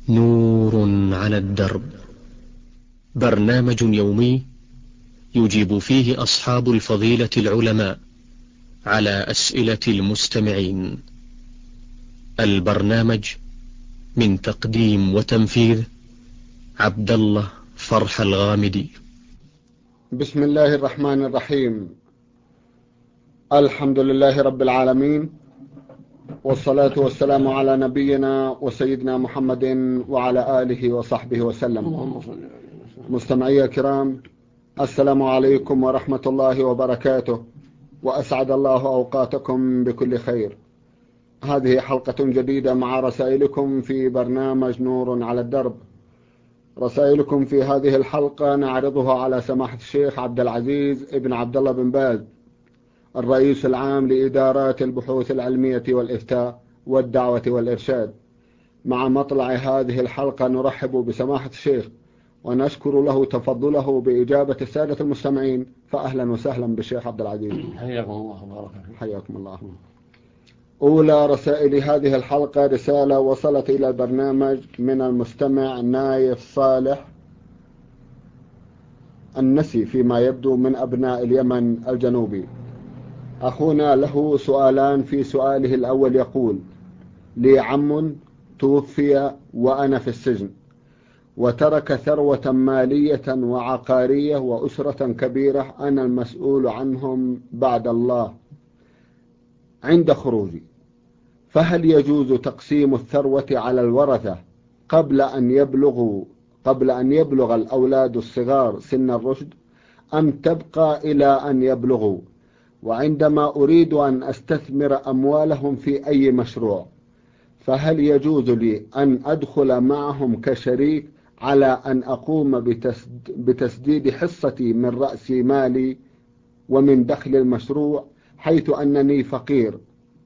نور على الدرب، برنامج يومي يجيب فيه أصحاب الفضيلة العلماء على أسئلة المستمعين. البرنامج من تقديم وتنفيذ عبد الله فرح الغامدي. بسم الله الرحمن الرحيم. الحمد لله رب العالمين، والصلاة والسلام على نبينا وسيدنا محمد وعلى آله وصحبه وسلم. مستمعي الكرام، السلام عليكم ورحمة الله وبركاته، وأسعد الله أوقاتكم بكل خير. هذه حلقة جديدة مع رسائلكم في برنامج نور على الدرب. رسائلكم في هذه الحلقة نعرضها على سماحة الشيخ عبد العزيز ابن عبد الله بن باز، الرئيس العام لإدارات البحوث العلمية والإفتاء والدعوة والإرشاد. مع مطلع هذه الحلقة نرحب بسماحة الشيخ ونشكر له تفضله بإجابة السادة المستمعين، فأهلا وسهلا بالشيخ عبد العزيز. حياكم الله وبارك فيكم. حياكم الله. أولى رسائل هذه الحلقة رسالة وصلت إلى البرنامج من المستمع نايف صالح النسي فيما يبدو من أبناء اليمن الجنوبي. أخونا له سؤالان. في سؤاله الأول يقول: لي عم توفي وأنا في السجن، وترك ثروة مالية وعقارية وأسرة كبيرة أنا المسؤول عنهم بعد الله عند خروجي، فهل يجوز تقسيم الثروة على الورثة قبل أن يبلغ الأولاد الصغار سن الرشد، أم تبقى إلى أن يبلغوا، وعندما أريد أن أستثمر أموالهم في أي مشروع فهل يجوز لي أن أدخل معهم كشريك على أن أقوم بتسديد حصتي من رأس مالي ومن دخل المشروع، حيث أنني فقير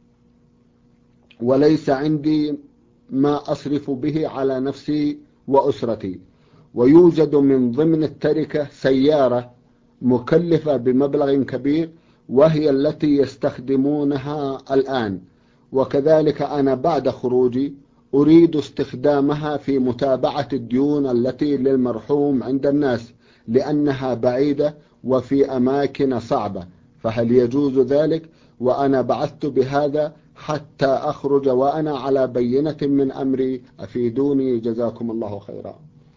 وليس عندي ما أصرف به على نفسي وأسرتي، ويوجد من ضمن التركة سيارة مكلفة بمبلغ كبير وهي التي يستخدمونها الآن، وكذلك أنا بعد خروجي أريد استخدامها في متابعة الديون التي للمرحوم عند الناس لأنها بعيدة وفي أماكن صعبة، فهل يجوز ذلك؟ وأنا بعثت بهذا حتى أخرج وأنا على بينة من أمري، أفيدوني جزاكم الله خيرا.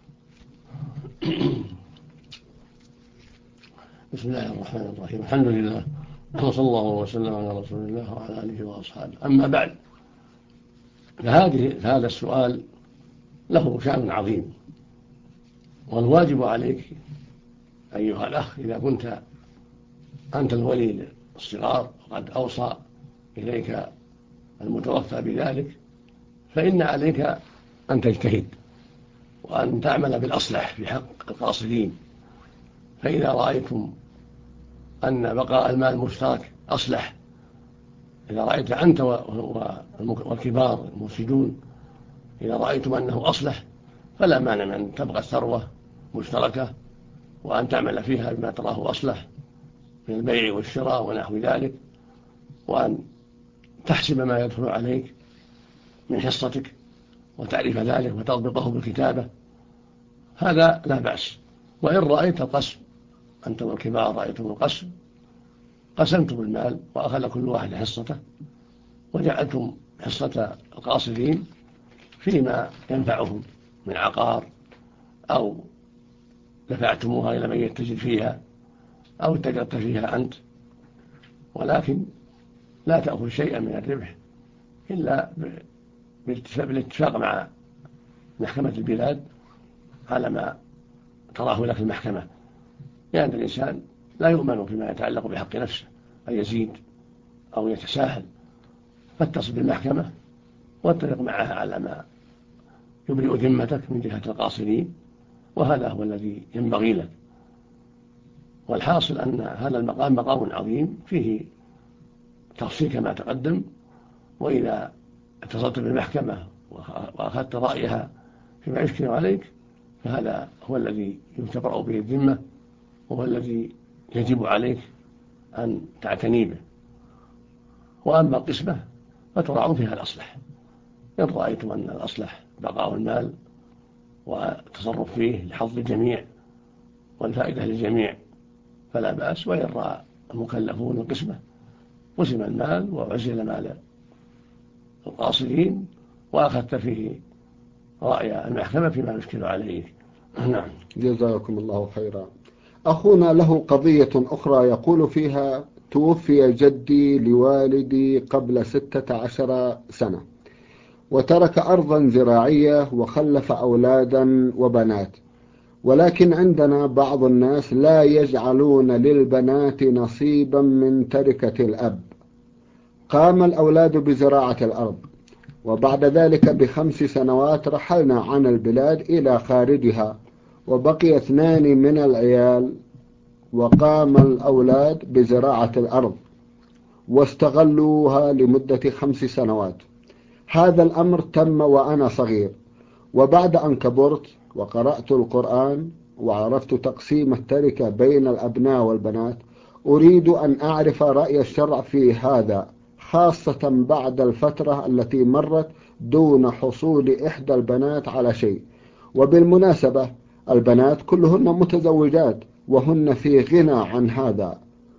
بسم الله الرحمن الرحيم. الحمد لله، وصلى الله وسلم على رسول الله وعلى آله وأصحابه. أما بعد، فهذا السؤال له شأن عظيم، والواجب عليك أيها الأخ إذا كنت أنت الولي الصغار وقد أوصى إليك المتوفى بذلك، فإن عليك أن تجتهد وأن تعمل بالأصلح في حق القاصرين. فإذا رأيتم أن بقاء المال المشترك أصلح، إذا رأيت أنت والكبار المرشدون إذا رأيتم أنه أصلح، فلا مانع من أن تبقى الثروة مشتركة وأن تعمل فيها بما تراه أصلح من البيع والشراء ونحو ذلك، وأن تحسب ما يدخل عليك من حصتك وتعرف ذلك وتضبطه بالكتابة، هذا لا بأس. وإن رأيت القسم، أنت والكبار رأيتم القسم، قسمتم المال وأخذ كل واحد حصته، وجعلتم حصة القاصرين فيما ينفعهم من عقار، أو دفعتموها إلى من يتجر فيها، أو اتجرت فيها أنت، ولكن لا تأخذ شيئا من الربح إلا بالاتفاق مع محكمة البلاد على ما تراه لك المحكمة، لأن الإنسان لا يؤمن فيما يتعلق بحق نفسه أن يزيد أو يتساهل، فاتصل بالمحكمة واتفق معها على ما يبرئ ذمتك من جهة القاصرين، وهذا هو الذي ينبغي لك. والحاصل أن هذا المقام مقام عظيم فيه تفصيل كما تقدم، وإذا اتصلت بالمحكمة وأخذت رأيها فيما يشكل عليك فهذا هو الذي يتبرأ به الذمة، وهو الذي يجب عليك أن تعتني به. وأما القسمة فتراعون فيها الأصلح. إن رأيتم أن الأصلح بقاء المال والتصرف فيه لحظ الجميع والفائدة للجميع فلا بأس. وإن رأى المكلفون القسمة قسم المال وعزل مال القاصرين وأخذت فيه رأي المحكمة فيما يشكل عليك. نعم. جزاكم الله خيرا. أخونا له قضية أخرى يقول فيها: توفي جدي لوالدي قبل 16 سنة، وترك أرضا زراعية وخلف أولادا وبنات، ولكن عندنا بعض الناس لا يجعلون للبنات نصيبا من تركة الأب. قام الأولاد بزراعة الأرض، وبعد ذلك ب5 سنوات رحلنا عن البلاد إلى خارجها، وبقي 2 من العيال، وقام الأولاد بزراعة الأرض واستغلوها لمدة 5 سنوات. هذا الأمر تم وأنا صغير، وبعد أن كبرت وقرأت القرآن وعرفت تقسيم التركة بين الأبناء والبنات، أريد أن أعرف رأي الشرع في هذا، خاصة بعد الفترة التي مرت دون حصول إحدى البنات على شيء. وبالمناسبة البنات كلهن متزوجات وهن في غنى عن هذا.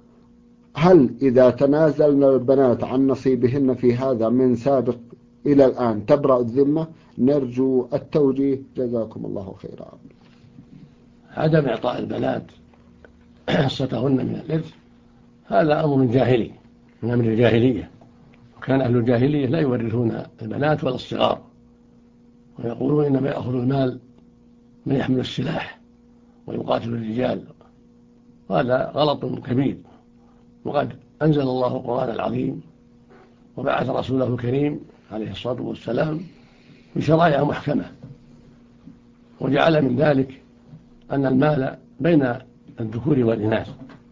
هل إذا تنازلنا البنات عن نصيبهن في هذا من سابق إلى الآن تبرأ الذمة؟ نرجو التوجيه، جزاكم الله خيرا. عدم إعطاء البنات حصتهن من الإرث هذا أمر جاهلي من أمر الجاهلية، وكان أهل الجاهلية لا يورثون البنات ولا الصغار، ويقولون إنما يأخذ المال من يحمل السلاح ويقاتل الرجال، وهذا غلط كبير. وقد أنزل الله القرآن العظيم وبعث رسوله الكريم عليه الصلاة والسلام بشرائع محكمة، وجعل من ذلك أن المال بين الذكور والإناث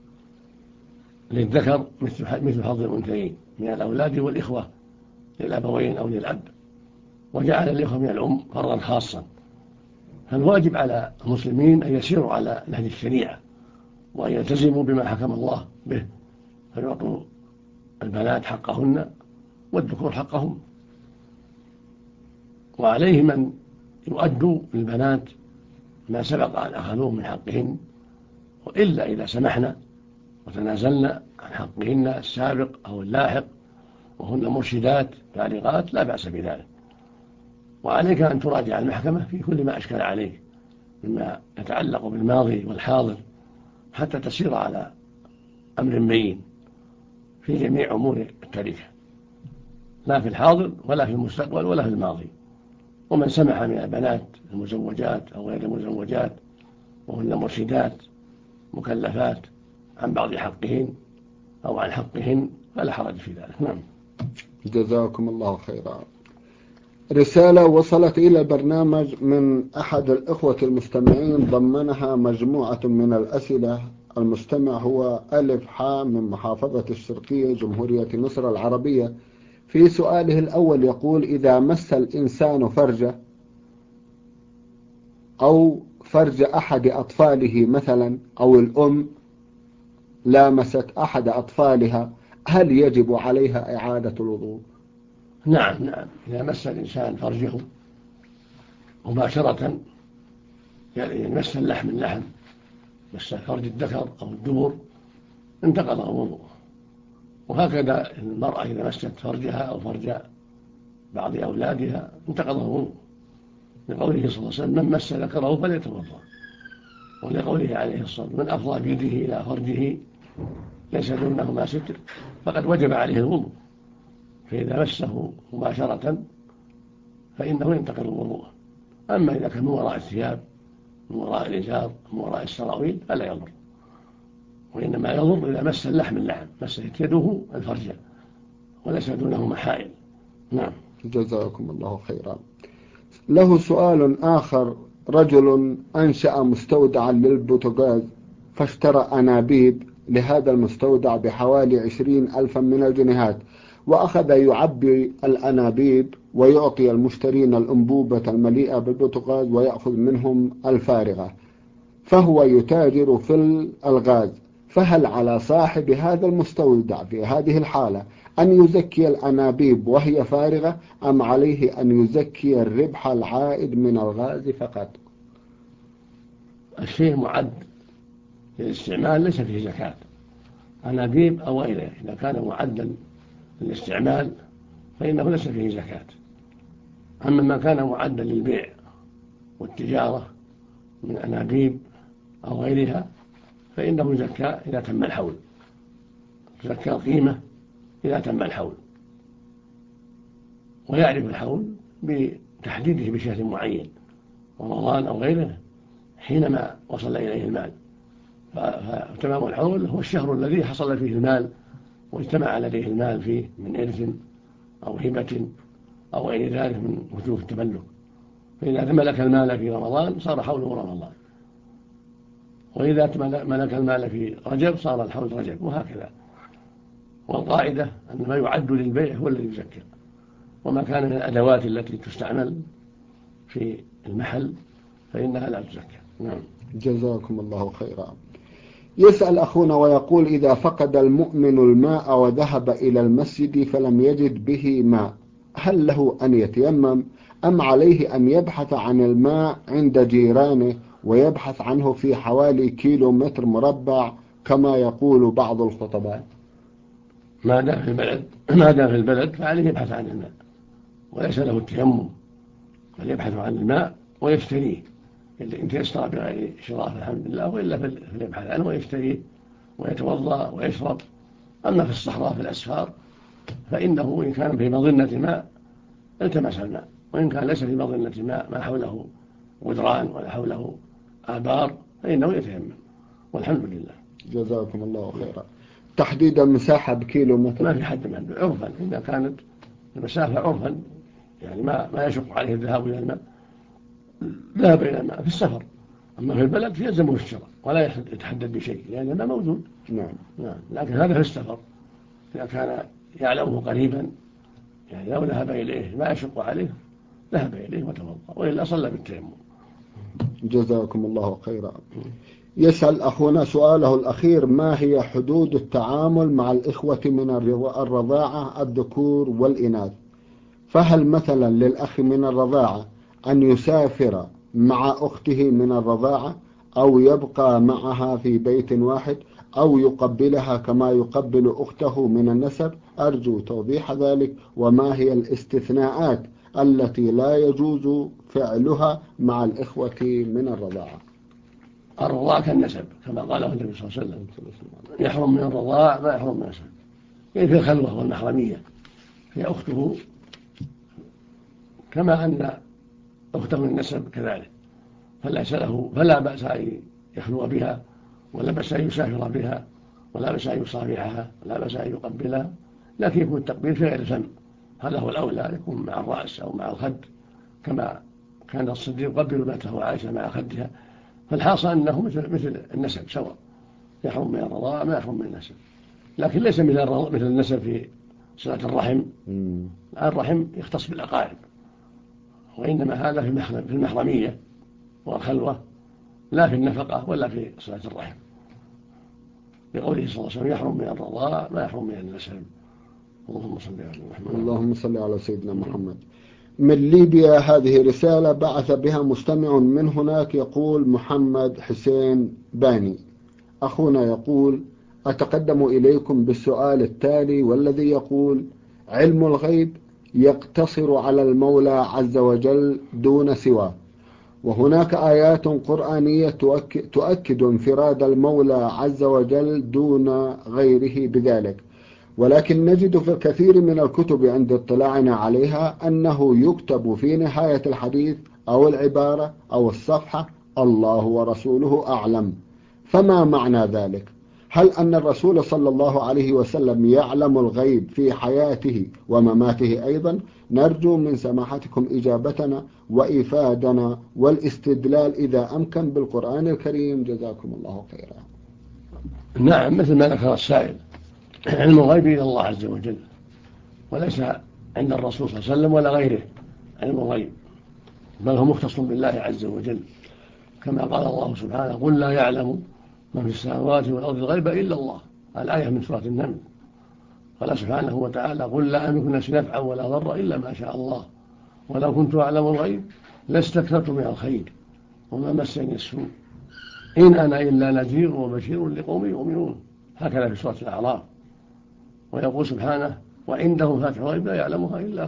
للذكر مثل حظ الأنثيين من الأولاد والإخوة للأبوين أو للأب، وجعل الإخوة من الأم فرضا خاصا. فالواجب على المسلمين أن يسيروا على نهج الشريعة وأن يلتزموا بما حكم الله به، فيعطوا البنات حقهن والذكور حقهم، وعليهم أن يؤدوا للبنات ما سبق أن أخذوه من حقهن، وإلا إذا سمحنا وتنازلنا عن حقهن السابق أو اللاحق وهن مرشدات بالغات لا بأس بذلك. وعليك أن تراجع المحكمة في كل ما أشكل عليك مما يتعلق بالماضي والحاضر حتى تسير على أمر بين في جميع أمور التاريخ، لا في الحاضر ولا في المستقبل ولا في الماضي. ومن سمح من البنات المزوجات أو غير المزوجات وهن مرشدات مكلفات عن بعض حقهن أو عن حقهن فلا حرج في ذلك. نعم. جزاكم الله خيرا. رسالة وصلت إلى البرنامج من أحد الإخوة المستمعين ضمنها مجموعة من الأسئلة. المستمع هو ألف حا من محافظة الشرقية جمهورية مصر العربية. في سؤاله الأول يقول: إذا مس الإنسان فرجه أو فرج أحد أطفاله مثلا، أو الأم لامست أحد أطفالها، هل يجب عليها إعادة الوضوء؟ نعم، إذا مس الإنسان فرجه مباشرة، يعني مس اللحم مس فرج الذكر أو الدبر، انتقض الوضوء. وهكذا المرأة إذا مست فرجها أو فرج بعض أولادها انتقض الوضوء، لقوله صلى الله عليه وسلم: من مس ذكره فليتوضأ. ولقوله عليه الصلاة والسلام: من أفضى بيده إلى فرجه ليس دونه ما ستر فقد وجب عليه الوضوء. فإذا مسه مباشرة فإنه ينتقض الوضوء. أما إذا كان من وراء الثياب، من وراء الإزار، من وراء السراويل فلا يضر، وإنما يضر إذا مس اللحم مست يده الفرج وليس دونه محائل. نعم. جزاكم الله خيرا. له سؤال آخر: رجل أنشأ مستودعا للبوتاغاز فاشترى أنابيب لهذا المستودع بحوالي 20,000 من الجنيهات، وأخذ يعبي الأنابيب ويعطي المشترين الأنبوبة المليئة بالبوتاغاز ويأخذ منهم الفارغة، فهو يتاجر في الغاز. فهل على صاحب هذا المستودع في هذه الحالة أن يزكي الأنابيب وهي فارغة أم عليه أن يزكي الربح العائد من الغاز فقط؟ الشيء معد للاستعمال ليس فيه زكاة، أنابيب أو غيره إذا كان معدا للاستعمال فإنه ليس فيه زكاة. أما ما كان معدا للبيع والتجارة من أنابيب أو غيرها فإنه زكاة إذا تم الحول، زكاة قيمة إذا تم الحول، ويعرف الحول بتحديده بشهر معين رمضان أو غيره حينما وصل إليه المال، فتمام الحول هو الشهر الذي حصل فيه المال واجتمع لديه المال فيه من إرث أو هبة أو غير ذلك من وجوه التملك. فإذا ملك المال في رمضان صار حوله رمضان، وإذا ملك المال في رجب صار الحول رجب، وهكذا. والقاعدة أن ما يعد للبيع هو الذي يزكى، وما كان من الأدوات التي تستعمل في المحل فإنها لا تزكى. نعم. جزاكم الله خيرا. يسأل أخونا ويقول: إذا فقد المؤمن الماء وذهب إلى المسجد فلم يجد به ماء، هل له أن يتيمم أم عليه أن يبحث عن الماء عند جيرانه ويبحث عنه في حوالي كيلومتر مربع كما يقول بعض الخطباء؟ ما دام في البلد فعليه يبحث عن الماء وليس له التيمم، بل يبحث عن الماء ويشتريه إن تيسر بغير شراء الحمد لله، وإلا فليبحث عنه ويشتريه ويتوضأ ويشرب. أما في الصحراء في الأسفار فإنه إن كان في مظنة ماء التمس الماء، وإن كان ليس في مظنة ماء ما حوله غدران ولا حوله آبار فإنه يتيمم، والحمد لله. جزاكم الله خيرا. تحديد المساحة بكيلومتر؟ ما في حد من عرفا، إذا كانت المسافة عرفا يعني ما يشق عليه الذهاب إلى الماء ذهب إلى الماء في السفر. أما في البلد يلزمه الشراء ولا يتحدد بشيء لأن الماء موجود. نعم. لكن هذا في السفر إذا كان يعلمه قريبا، يعني لو ذهب إليه ما يشق عليه ذهب إليه وتوضأ، وإلا صلى بالتيمم. جزاكم الله خيرا. يسأل أخونا سؤاله الأخير: ما هي حدود التعامل مع الإخوة من الرضاعة الذكور والإناث؟ فهل مثلا للأخ من الرضاعة أن يسافر مع أخته من الرضاعة أو يبقى معها في بيت واحد أو يقبلها كما يقبل أخته من النسب؟ أرجو توضيح ذلك، وما هي الاستثناءات التي لا يجوز فعلها مع الإخوة من الرضاعة؟ الرضاعة كالنسب كما قاله النبي صلى الله عليه وسلم: يحرم من الرضاعة ما يحرم من النسب. يعني في الخلوة والمحرمية هي أخته كما أن أخته من النسب كذلك، فلا بأس أن يخلو بها، ولا بأس أن يسافر بها، ولا بأس أن يصافحها، ولا بأس أن يقبلها، لكن يكون التقبيل في غير الفم، هذا هو الأولى، يكون مع الرأس أو مع الخد كما كان الصديق يقبل بنته عائشة مع خدها. فالحاصل أنه مثل النسب سواء، يحرم من الرضاعة ما يحرم من النسب، لكن ليس مثل النسب في صلة الرحم. الرحم يختص بالأقارب، وإنما هذا في المحرمية والخلوة، لا في النفقة ولا في صلة الرحم، بقوله صلى الله عليه وسلم: يحرم من الرضاعة ما يحرم من النسب. اللهم صل على محمد. اللهم صل على سيدنا محمد. من ليبيا هذه رسالة بعث بها مستمع من هناك، يقول محمد حسين باني. أخونا يقول: أتقدم إليكم بالسؤال التالي، والذي يقول: علم الغيب يقتصر على المولى عز وجل دون سواه، وهناك آيات قرآنية تؤكد انفراد المولى عز وجل دون غيره بذلك، ولكن نجد في الكثير من الكتب عند اطلاعنا عليها أنه يكتب في نهاية الحديث أو العبارة أو الصفحة: الله ورسوله أعلم. فما معنى ذلك؟ هل أن الرسول صلى الله عليه وسلم يعلم الغيب في حياته ومماته أيضا؟ نرجو من سماحتكم إجابتنا وإفادنا والاستدلال إذا أمكن بالقرآن الكريم، جزاكم الله خيرا. نعم، مثل ما ذكر السائل، علم الغيب إلى الله عز وجل، وليس عند الرسول صلى الله عليه وسلم ولا غيره علم الغيب، بل هو مختص بالله عز وجل، كما قال الله سبحانه: قل لا يعلم من في السماوات والأرض الغيب إلا الله، الآية من سورة النمل. قال سبحانه وتعالى: قل لا أملك لنفسي نفعا ولا ضرا إلا ما شاء الله ولو كنت أعلم الغيب لاستكثرت من الخير وما مسني السوء إن أنا إلا نذير وبشير لقوم يؤمنون. هكذا في سورة الأعراف. ويقول سبحانه: وعنده مفاتح الغيب لا يعلمها إلا هو.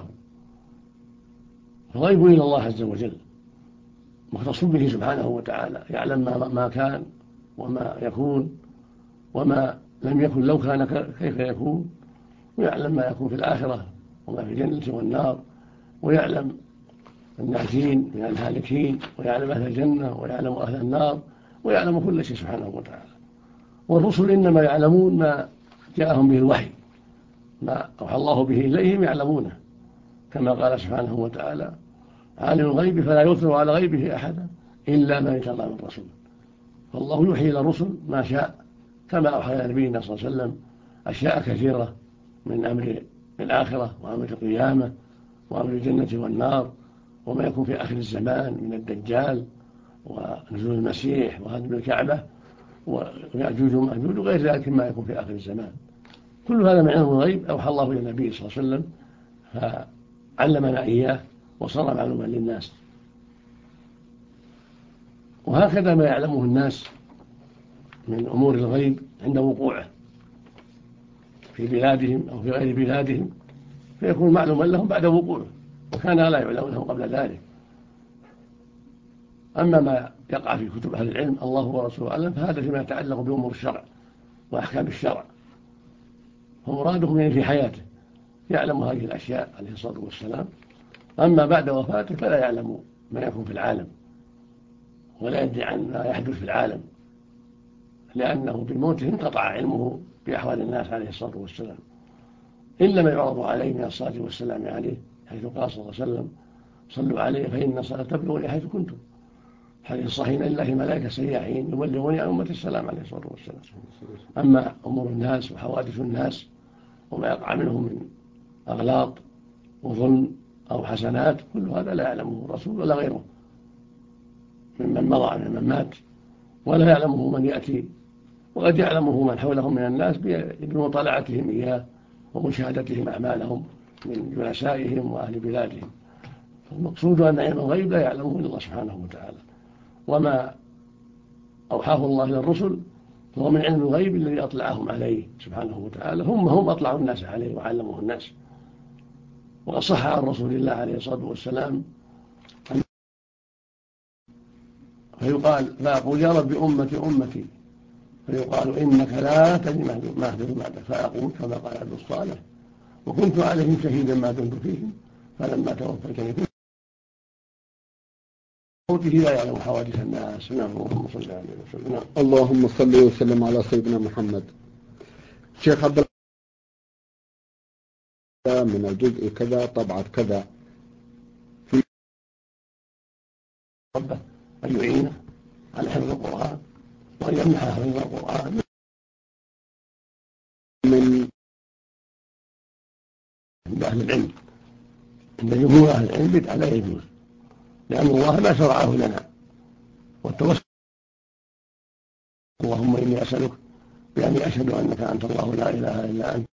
الغيب إلى الله عز وجل، مختص به سبحانه وتعالى، يعلم ما كان وما يكون وما لم يكن لو كان كيف يكون، ويعلم ما يكون في الآخرة وما في الجنة والنار، ويعلم الناجين من الهالكين، ويعلم أهل الجنة ويعلم أهل النار، ويعلم كل شيء سبحانه وتعالى. والرسل إنما يعلمون ما جاءهم به الوحي، ما أوحى الله به إليهم يعلمونه، كما قال سبحانه وتعالى: عالم الغيب فلا يظهر على غيبه أحدا إلا من ارتضى من رسول. فالله يوحي إلى الرسل ما شاء، كما أوحى إلى نبينا صلى الله عليه وسلم أشياء كثيرة من أمر الآخرة وأمر القيامة وأمر الجنة والنار وما يكون في آخر الزمان من الدجال ونزول المسيح وهدم الكعبة ويأجوج ومأجوج وغير ذلك ما يكون في آخر الزمان. كل هذا من علم الغيب أوحى الله إلى النبي صلى الله عليه وسلم فعلمنا إياه وصار معلوما للناس. وهكذا ما يعلمه الناس من أمور الغيب عند وقوعه في بلادهم أو في غير بلادهم فيكون معلوما لهم بعد وقوعه، وكان لا يعلمونه قبل ذلك. أما ما يقع في كتب أهل العلم الله ورسوله أعلم فهذا فيما يتعلق بأمور الشرع وأحكام الشرع، فمرادهم يعني في حياته يعلم هذه الأشياء عليه الصلاة والسلام. أما بعد وفاته فلا يعلم ما يكون في العالم ولا يدري عن ما يحدث في العالم، لأنه بموته انقطع علمه بأحوال الناس عليه الصلاة والسلام، إلا ما يعرض عليه من الصلاة والسلام عليه، حيث قال صلى الله عليه وسلم: صلوا عليه فإن الصلاة تبلغني حيث كنتم. حديث صحيح: لله ملائكة سياحين يبلغوني عن أمة السلام عليه الصلاة والسلام. أما أمور الناس وحوادث الناس وما يقع منهم من أغلاط وظلم أو حسنات كل هذا لا يعلمه الرسول ولا غيره ممن مضى ممن مات، ولا يعلمه من يأتي، وقد يعلمه من حولهم من الناس بمطالعتهم إياه ومشاهدتهم أعمالهم من جلسائهم وأهل بلادهم. فالمقصود أن علم الغيب لا يعلمه إلا الله سبحانه وتعالى، وما أوحاه الله إلى الرسل فهو من علم الغيب الذي أطلعهم عليه سبحانه وتعالى، هم أطلعوا الناس عليه وعلموه الناس. وقد صح عن رسول الله عليه الصلاة والسلام فيقال: فأقول يا رب أمتي أمتي، فيقال: إنك لا تدري ما أحدث بعدك، فأقول كما قال عبد الصالح: وكنت عليهم شهيدا ما دمت فيهم فلما توفيتني كنت موته لا يعلم حوادث الناس. اللهم صل عليه وسلم. اللهم صل وسلم على سيدنا محمد. شيخ عبد الله، من الجزء كذا طبعة كذا في ربه أن يعينه على حفظ القرآن وأن يمنحه حفظ القرآن من أهل العلم. عند جمهور أهل العلم بدعة لا يجوز، لأن الله ما شرعه لنا. والتوسل: اللهم إني أسألك بأني أشهد أنك أنت الله لا إله إلا أنت،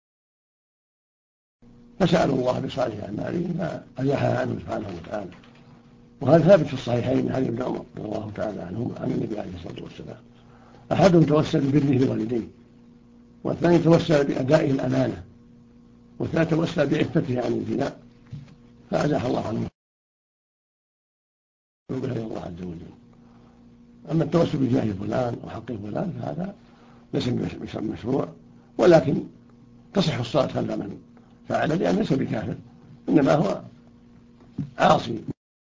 فسألوا الله بصالح أعمالهم فأزاحها عنه سبحانه وتعالى. وهذا ثابت في الصحيحين من حديث ابن عمر رضي الله تعالى عنهما عن النبي عليه الصلاة والسلام: أحدهم توسل ببره لوالديه، والثاني توسل بأدائه الأمانة، والثالث توسل بعفته عن الزنا فأزاح الله عنه إلى الله عز وجل. أما التوسل بجاه فلان وحق فلان فهذا ليس بمشروع، ولكن تصح الصلاة خلف من فعل، لأن ليس بكافر، إنما هو عاصي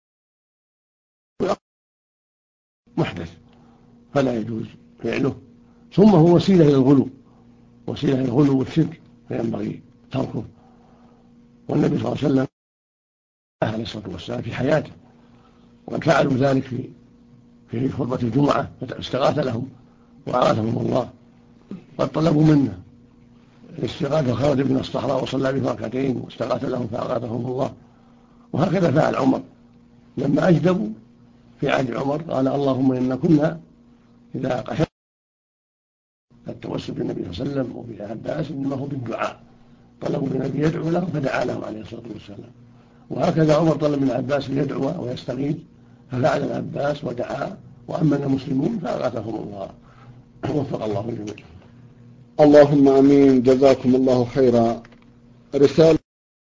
محدث فلا يجوز فعله، ثم هو وسيلة إلى الغلو، وسيلة إلى الغلو والشرك، فينبغي تركه. والنبي صلى الله عليه وسلم عليه الصلاة والسلام في حياته وقد فعلوا ذلك في خطبة الجمعة فاستغاث لهم وأغاثهم الله. قد طلبوا منه الاستغاثة خرج من الصحراء وصلى بهم ركعتين واستغاث لهم فأغاثهم الله. وهكذا فعل عمر لما أجدبوا في عهد عمر قال: اللهم إنا كنا إذا قحط التوسل بالنبي صلى الله عليه وسلم وبالعباس إنما هو بالدعاء، طلبوا من النبي يدعو لهم فدعا لهم عليه الصلاة والسلام. وهكذا عمر طلب من العباس أن يدعو ويستغيث ففعل العباس ودعا وأمن المسلمين فأغاثهم الله. وفق الله الجميع. اللهم امين. جزاكم الله خيرا. رسالة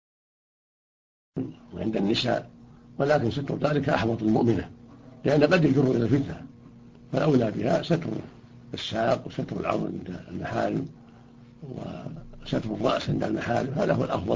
عند النساء، ولكن ستر ذلك أحوط المؤمنة، لأن قد يجر إلى الفتنة، فالأولى بها ستر الساق وستر العظم عند المحارم وستر الرأس عند المحارم، هذا هو الأفضل.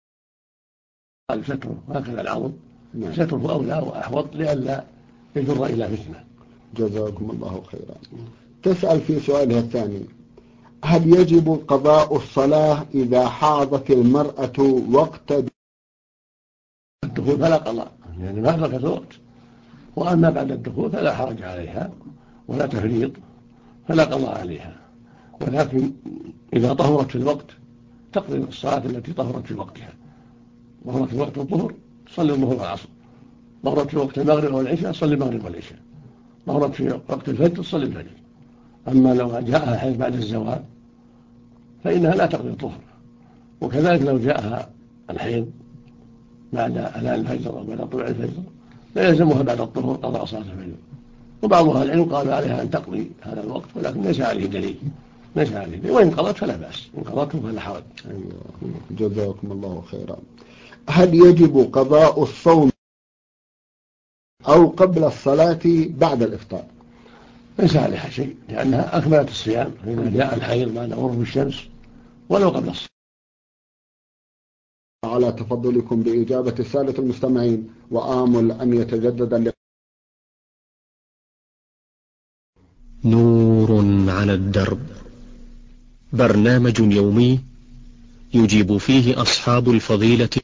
ستره هكذا العظم ستره أولى وأحوط لئلا يجر إلى فتنة. جزاكم الله خيرا. تسأل في سؤالها الثاني: هل يجب قضاء الصلاة إذا حاضت المرأة وقت الدخول فلا قضاء، يعني ما أدركت الوقت، وأما بعد الدخول فلا حرج عليها ولا تفريط، فلا قضاء عليها، ولكن إذا طهرت في الوقت تقضي الصلاة التي طهرت في وقتها. طهرت في وقت الظهر تصلي الظهر والعصر، طهرت في وقت المغرب والعشاء تصلي المغرب والعشاء، طهرت في وقت الفجر تصلي الفجر. أما لو جاءها حيث بعد الزوال فإنها لا تقضي الظهر، وكذلك لو جاءها الحيض بعد أذان الفجر أو بعد طلوع الفجر لا يلزمها بعد الظهر قضاء صلاة الفجر. وبعض أهل العلم قالوا عليها أن تقضي هذا الوقت، ولكن ليس عليه دليل، وإن قضت فلا بأس، إن قضته فلا حرج. جزاكم الله خيرا. هل يجب قضاء الصوم أو قبل الصلاة بعد الإفطار؟ ليس عليها شيء، لأنها أكملت الصيام إذا جاء الحيض بعد غروب الشمس ولو قبل الصلاة. على تفضلكم بإجابة السادة المستمعين، وآمل أن يتجدد نور على الدرب، برنامج يومي يجيب فيه أصحاب الفضيلة